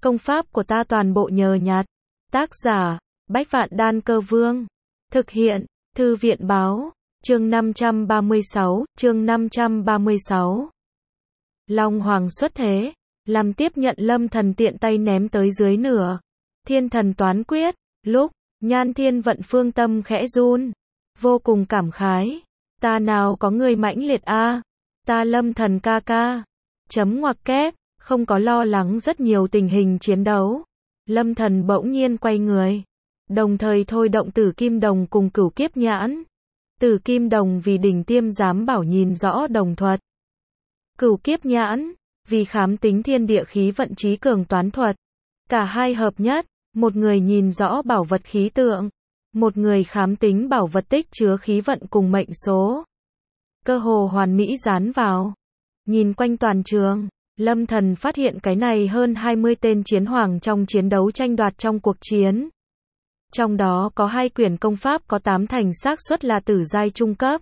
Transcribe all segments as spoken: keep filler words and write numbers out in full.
Công pháp của ta toàn bộ nhờ nhặt. Tác giả, Bách Vạn Đan Cơ Vương. Thực hiện, Thư viện Báo. Chương năm trăm ba mươi sáu, chương năm trăm ba mươi sáu. Long Hoàng xuất thế, làm tiếp nhận Lâm Thần tiện tay ném tới dưới nửa. Thiên Thần toán quyết, lúc, Nhan Thiên Vận phương tâm khẽ run, vô cùng cảm khái. Ta nào có người mãnh liệt a, ta Lâm Thần ca ca. Chấm ngoặc kép, không có lo lắng rất nhiều tình hình chiến đấu. Lâm Thần bỗng nhiên quay người, đồng thời thôi động Tử Kim Đồng cùng Cửu Kiếp Nhãn. Tử Kim Đồng vì đỉnh tiêm giám bảo nhìn rõ đồng thuật. Cửu Kiếp Nhãn, vì khám tính thiên địa khí vận trí cường toán thuật. Cả hai hợp nhất, một người nhìn rõ bảo vật khí tượng, một người khám tính bảo vật tích chứa khí vận cùng mệnh số. Cơ hồ hoàn mỹ dán vào. Nhìn quanh toàn trường, Lâm Thần phát hiện cái này hơn hai mươi tên chiến hoàng trong chiến đấu tranh đoạt trong cuộc chiến. Trong đó có hai quyển công pháp có tám thành xác suất là tử giai trung cấp.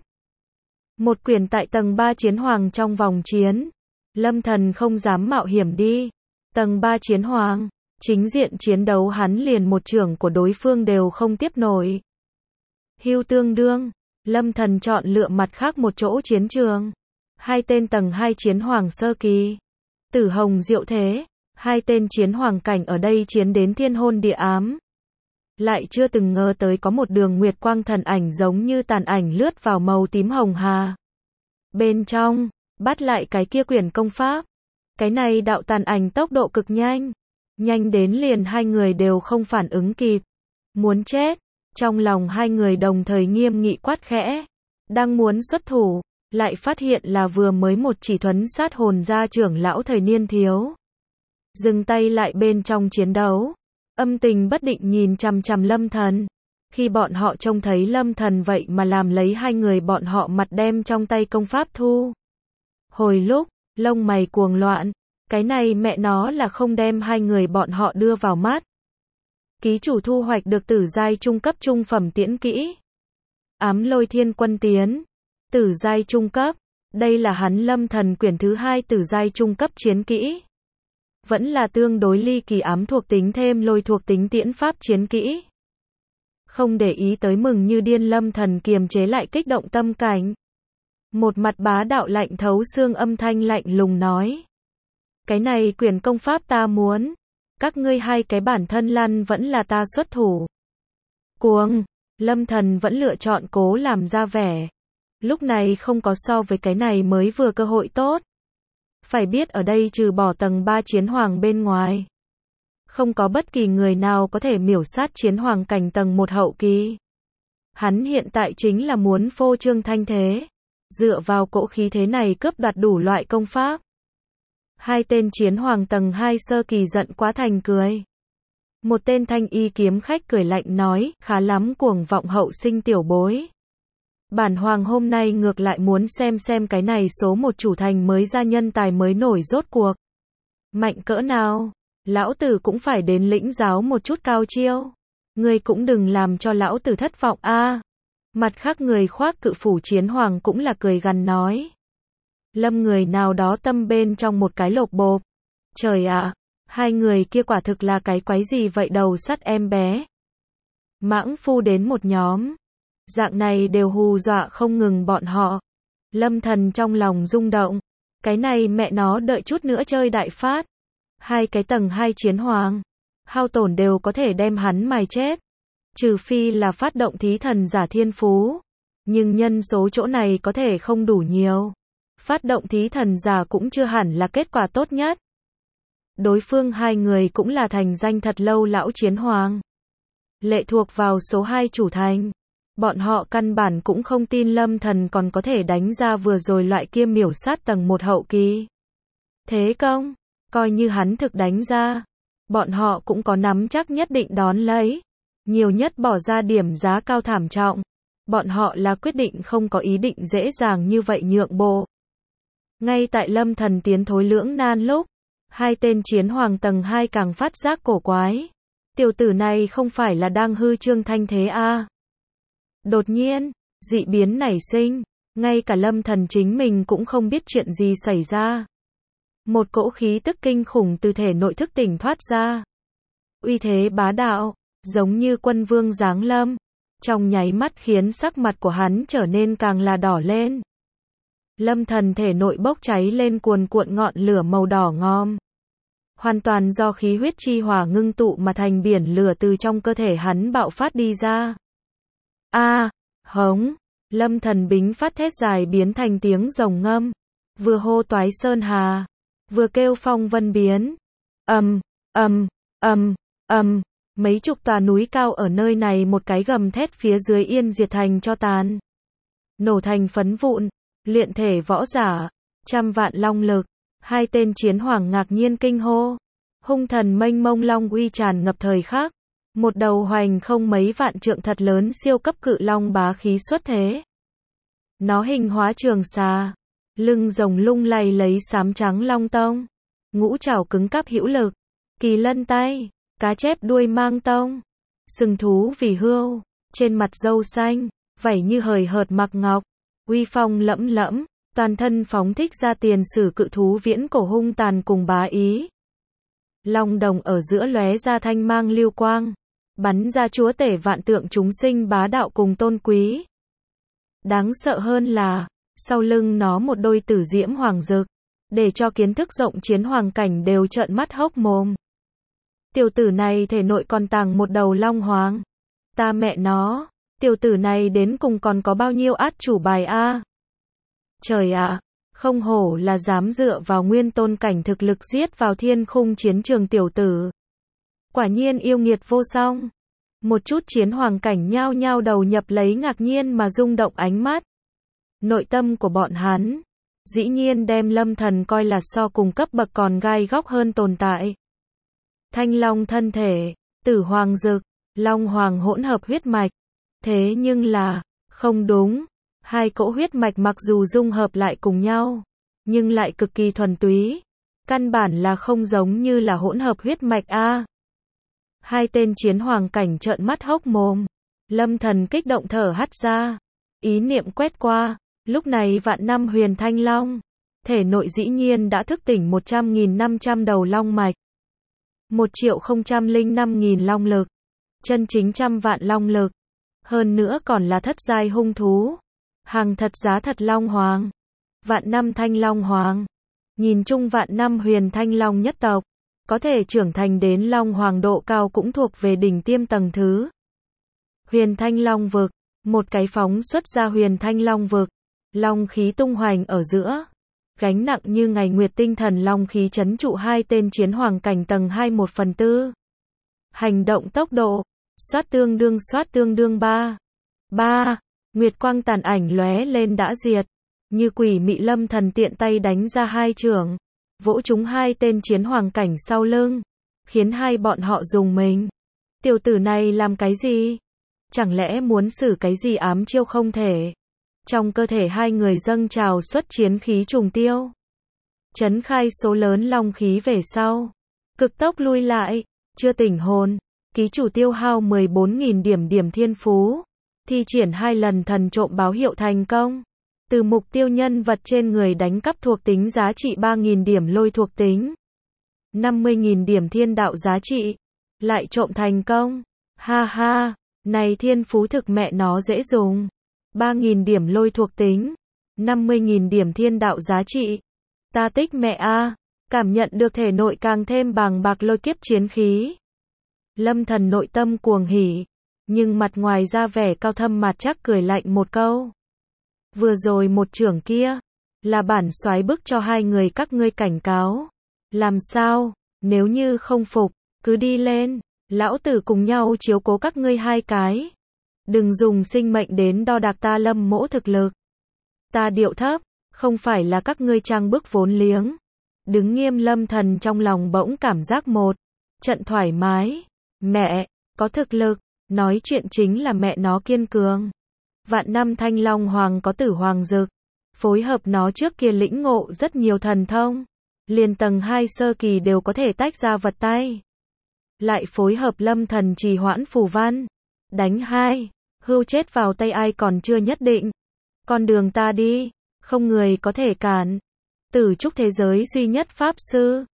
Một quyển tại tầng ba chiến hoàng trong vòng chiến. Lâm Thần không dám mạo hiểm đi. Tầng ba chiến hoàng, chính diện chiến đấu hắn liền một trưởng của đối phương đều không tiếp nổi. Hưu tương đương, Lâm Thần chọn lựa mặt khác một chỗ chiến trường. Hai tên tầng hai chiến hoàng sơ kỳ. Tử Hồng Diệu Thế, hai tên chiến hoàng cảnh ở đây chiến đến thiên hôn địa ám. Lại chưa từng ngờ tới có một đường nguyệt quang thần ảnh giống như tàn ảnh lướt vào màu tím hồng hà. Bên trong, bắt lại cái kia quyển công pháp. Cái này đạo tàn ảnh tốc độ cực nhanh. Nhanh đến liền hai người đều không phản ứng kịp. Muốn chết. Trong lòng hai người đồng thời nghiêm nghị quát khẽ. Đang muốn xuất thủ, lại phát hiện là vừa mới một chỉ thuấn sát hồn gia trưởng lão thời niên thiếu. Dừng tay lại bên trong chiến đấu. Âm tình bất định nhìn chằm chằm Lâm Thần. Khi bọn họ trông thấy Lâm Thần vậy mà làm lấy hai người bọn họ mặt đem trong tay công pháp thu. Hồi lúc, lông mày cuồng loạn. Cái này mẹ nó là không đem hai người bọn họ đưa vào mắt. Ký chủ thu hoạch được tử giai trung cấp trung phẩm tiễn kỹ. Ám Lôi Thiên Quân Tiến. Tử giai trung cấp. Đây là hắn Lâm Thần quyển thứ hai tử giai trung cấp chiến kỹ. Vẫn là tương đối ly kỳ ám thuộc tính thêm lôi thuộc tính tiễn pháp chiến kỹ. Không để ý tới mừng như điên Lâm Thần kiềm chế lại kích động tâm cảnh. Một mặt bá đạo lạnh thấu xương âm thanh lạnh lùng nói. Cái này quyển công pháp ta muốn. Các ngươi hai cái bản thân lăn vẫn là ta xuất thủ. Cuồng, Lâm Thần vẫn lựa chọn cố làm ra vẻ. Lúc này không có so với cái này mới vừa cơ hội tốt. Phải biết ở đây trừ bỏ tầng ba chiến hoàng bên ngoài. Không có bất kỳ người nào có thể miểu sát chiến hoàng cảnh tầng một hậu kỳ. Hắn hiện tại chính là muốn phô trương thanh thế. Dựa vào cỗ khí thế này cướp đoạt đủ loại công pháp. Hai tên chiến hoàng tầng hai sơ kỳ giận quá thành cười. Một tên thanh y kiếm khách cười lạnh nói, khá lắm cuồng vọng hậu sinh tiểu bối. Bản hoàng hôm nay ngược lại muốn xem xem cái này số một chủ thành mới ra nhân tài mới nổi rốt cuộc. Mạnh cỡ nào, lão tử cũng phải đến lĩnh giáo một chút cao chiêu. Ngươi cũng đừng làm cho lão tử thất vọng a. Mặt khác người khoác cự phủ chiến hoàng cũng là cười gằn nói. Lâm người nào đó tâm bên trong một cái lột bộp. Trời ạ, hai người kia quả thực là cái quái gì vậy đầu sắt em bé. Mãng phu đến một nhóm. Dạng này đều hù dọa không ngừng bọn họ. Lâm Thần trong lòng rung động. Cái này mẹ nó đợi chút nữa chơi đại phát. Hai cái tầng hai chiến hoàng. Hao tổn đều có thể đem hắn mài chết. Trừ phi là phát động thí thần giả thiên phú. Nhưng nhân số chỗ này có thể không đủ nhiều. Phát động thí thần giả cũng chưa hẳn là kết quả tốt nhất. Đối phương hai người cũng là thành danh thật lâu lão chiến hoàng. Lệ thuộc vào số hai chủ thành. Bọn họ căn bản cũng không tin Lâm Thần còn có thể đánh ra vừa rồi loại kia miểu sát tầng một hậu kỳ. Thế công, coi như hắn thực đánh ra. Bọn họ cũng có nắm chắc nhất định đón lấy. Nhiều nhất bỏ ra điểm giá cao thảm trọng. Bọn họ là quyết định không có ý định dễ dàng như vậy nhượng bộ. Ngay tại Lâm Thần tiến thối lưỡng nan lúc, hai tên chiến hoàng tầng hai càng phát giác cổ quái. Tiểu tử này không phải là đang hư trương thanh thế a? À? Đột nhiên, dị biến nảy sinh, ngay cả Lâm Thần chính mình cũng không biết chuyện gì xảy ra. Một cỗ khí tức kinh khủng từ thể nội thức tỉnh thoát ra. Uy thế bá đạo, giống như quân vương giáng lâm. Trong nháy mắt khiến sắc mặt của hắn trở nên càng là đỏ lên. Lâm thần thể nội bốc cháy lên cuồn cuộn ngọn lửa màu đỏ ngòm. Hoàn toàn do khí huyết chi hỏa ngưng tụ mà thành biển lửa từ trong cơ thể hắn bạo phát đi ra. A, à, hống, Lâm thần bính phát thét dài biến thành tiếng rồng ngâm, vừa hô toái sơn hà, vừa kêu phong vân biến. Ầm, ầm, ầm, ầm, mấy chục tòa núi cao ở nơi này một cái gầm thét phía dưới yên diệt thành cho tàn. Nổ thành phấn vụn, luyện thể võ giả, trăm vạn long lực, hai tên chiến hoàng ngạc nhiên kinh hô. Hung thần mênh mông long uy tràn ngập thời khắc, một đầu hoành không mấy vạn trượng thật lớn siêu cấp cự long bá khí xuất thế. Nó hình hóa trường xà, lưng rồng lung lay lấy xám trắng long tông, ngũ trảo cứng cáp hữu lực, kỳ lân tay, cá chép đuôi mang tông, sừng thú vì hươu, trên mặt râu xanh, vảy như hời hợt mặc ngọc, uy phong lẫm lẫm, toàn thân phóng thích ra tiền sử cự thú viễn cổ hung tàn cùng bá ý. Long đồng ở giữa lóe ra thanh mang lưu quang, bắn ra chúa tể vạn tượng chúng sinh bá đạo cùng tôn quý. Đáng sợ hơn là, sau lưng nó một đôi tử diễm hoàng dực, để cho kiến thức rộng chiến hoàng cảnh đều trợn mắt hốc mồm. Tiểu tử này thể nội còn tàng một đầu long hoàng. Ta mẹ nó, tiểu tử này đến cùng còn có bao nhiêu át chủ bài a? Trời ạ, à, không hổ là dám dựa vào nguyên tôn cảnh thực lực giết vào thiên khung chiến trường tiểu tử. Quả nhiên yêu nghiệt vô song. Một chút chiến hoàng cảnh nhao nhao đầu nhập lấy ngạc nhiên mà rung động ánh mắt. Nội tâm của bọn hắn, dĩ nhiên đem Lâm thần coi là so cùng cấp bậc còn gai góc hơn tồn tại. Thanh long thân thể, tử hoàng dực, long hoàng hỗn hợp huyết mạch. Thế nhưng là, không đúng. Hai cỗ huyết mạch mặc dù dung hợp lại cùng nhau, nhưng lại cực kỳ thuần túy. Căn bản là không giống như là hỗn hợp huyết mạch a. Hai tên chiến hoàng cảnh trợn mắt hốc mồm. Lâm thần kích động thở hắt ra. Ý niệm quét qua, lúc này vạn năm huyền thanh long. Thể nội dĩ nhiên đã thức tỉnh một trăm nghìn năm trăm đầu long mạch. Một triệu không trăm linh năm nghìn long lực. Chân chính trăm vạn long lực. Hơn nữa còn là thất giai hung thú. Hàng thật giá thật long hoàng. Vạn năm thanh long hoàng. Nhìn chung vạn năm huyền thanh long nhất tộc. Có thể trưởng thành đến long hoàng độ cao cũng thuộc về đỉnh tiêm tầng thứ. Huyền thanh long vực. Một cái phóng xuất ra huyền thanh long vực. Long khí tung hoành ở giữa. Gánh nặng như ngày nguyệt tinh thần long khí trấn trụ hai tên chiến hoàng cảnh tầng hai một phần tư. Hành động tốc độ. Xoát tương đương xoát tương đương ba. ba. Nguyệt quang tàn ảnh lóe lên đã diệt. Như quỷ mị Lâm thần tiện tay đánh ra hai chưởng. Vỗ trúng hai tên chiến hoàng cảnh sau lưng. Khiến hai bọn họ rùng mình. Tiểu tử này làm cái gì? Chẳng lẽ muốn xử cái gì ám chiêu không thể? Trong cơ thể hai người dâng trào xuất chiến khí trùng tiêu. Chấn khai số lớn long khí về sau. Cực tốc lui lại. Chưa tỉnh hồn. Ký chủ tiêu hao mười bốn nghìn điểm điểm thiên phú. Thi triển hai lần thần trộm báo hiệu thành công. Từ mục tiêu nhân vật trên người đánh cắp thuộc tính giá trị ba nghìn điểm lôi thuộc tính. năm mươi nghìn điểm thiên đạo giá trị. Lại trộm thành công. Ha ha, này thiên phú thực mẹ nó dễ dùng. ba nghìn điểm lôi thuộc tính. năm mươi nghìn điểm thiên đạo giá trị. Ta tích mẹ a, cảm nhận được thể nội càng thêm bàng bạc lôi kiếp chiến khí. Lâm thần nội tâm cuồng hỉ. Nhưng mặt ngoài ra vẻ cao thâm mặt chắc cười lạnh một câu. Vừa rồi một chưởng kia, là bản soái bức cho hai người các ngươi cảnh cáo. Làm sao, nếu như không phục, cứ đi lên, lão tử cùng nhau chiếu cố các ngươi hai cái. Đừng dùng sinh mệnh đến đo đạc ta Lâm mỗ thực lực. Ta điệu thấp, không phải là các ngươi trang bức vốn liếng. Đứng nghiêm Lâm thần trong lòng bỗng cảm giác một trận thoải mái. Mẹ, có thực lực. Nói chuyện chính là mẹ nó kiên cường. Vạn năm thanh long hoàng có tử hoàng dực. Phối hợp nó trước kia lĩnh ngộ rất nhiều thần thông. Liền tầng hai sơ kỳ đều có thể tách ra vật tay. Lại phối hợp Lâm thần trì hoãn phù văn. Đánh hai. Hưu chết vào tay ai còn chưa nhất định. Con đường ta đi. Không người có thể cản. Tử trúc thế giới duy nhất Pháp Sư.